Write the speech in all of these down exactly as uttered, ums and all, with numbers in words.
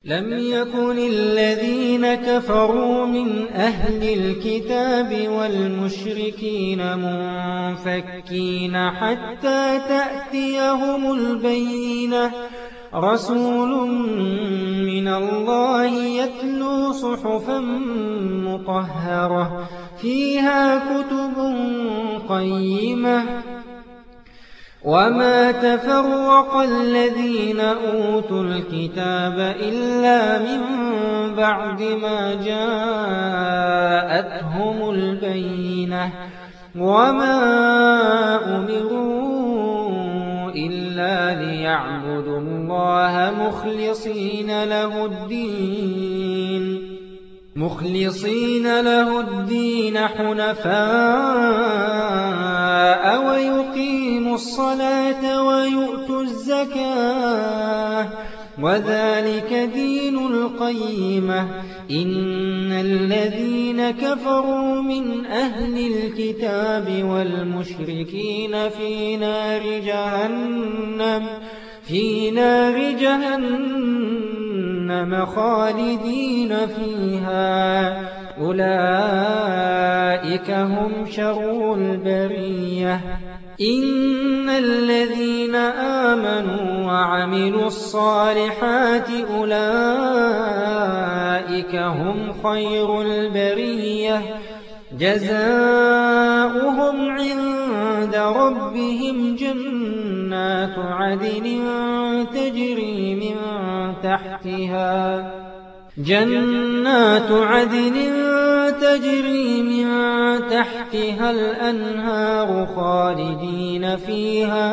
لم يكن الذين كفروا من أهل الكتاب والمشركين منفكين حتى تأتيهم البينة رسول من الله يتلو صحفا مطهرة فيها كتب قيمة وما تفرق الذين أوتوا الكتاب إلا من بعد ما جاءتهم البينة وما أمروا إلا ليعبدوا الله مخلصين له الدين مخلصين له الدين حنفاء ويقيموا الصلاة ويؤتوا الزكاة وذلك دين القيمة إن الذين كفروا من أهل الكتاب والمشركين في نار جهنم في نار جهنم خالدين فيها أولئك هم شر البرية إن الذين آمنوا وعملوا الصالحات أولئك هم خير البرية جزاؤهم عند ربهم جنات عدن تجري من تحتها جنات عدن تجري من تحتها الأنهار خالدين فيها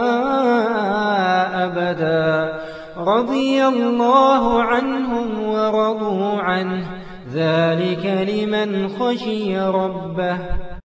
أبدا رضي الله عنهم ورضوا عنه ذلك لمن خشي ربه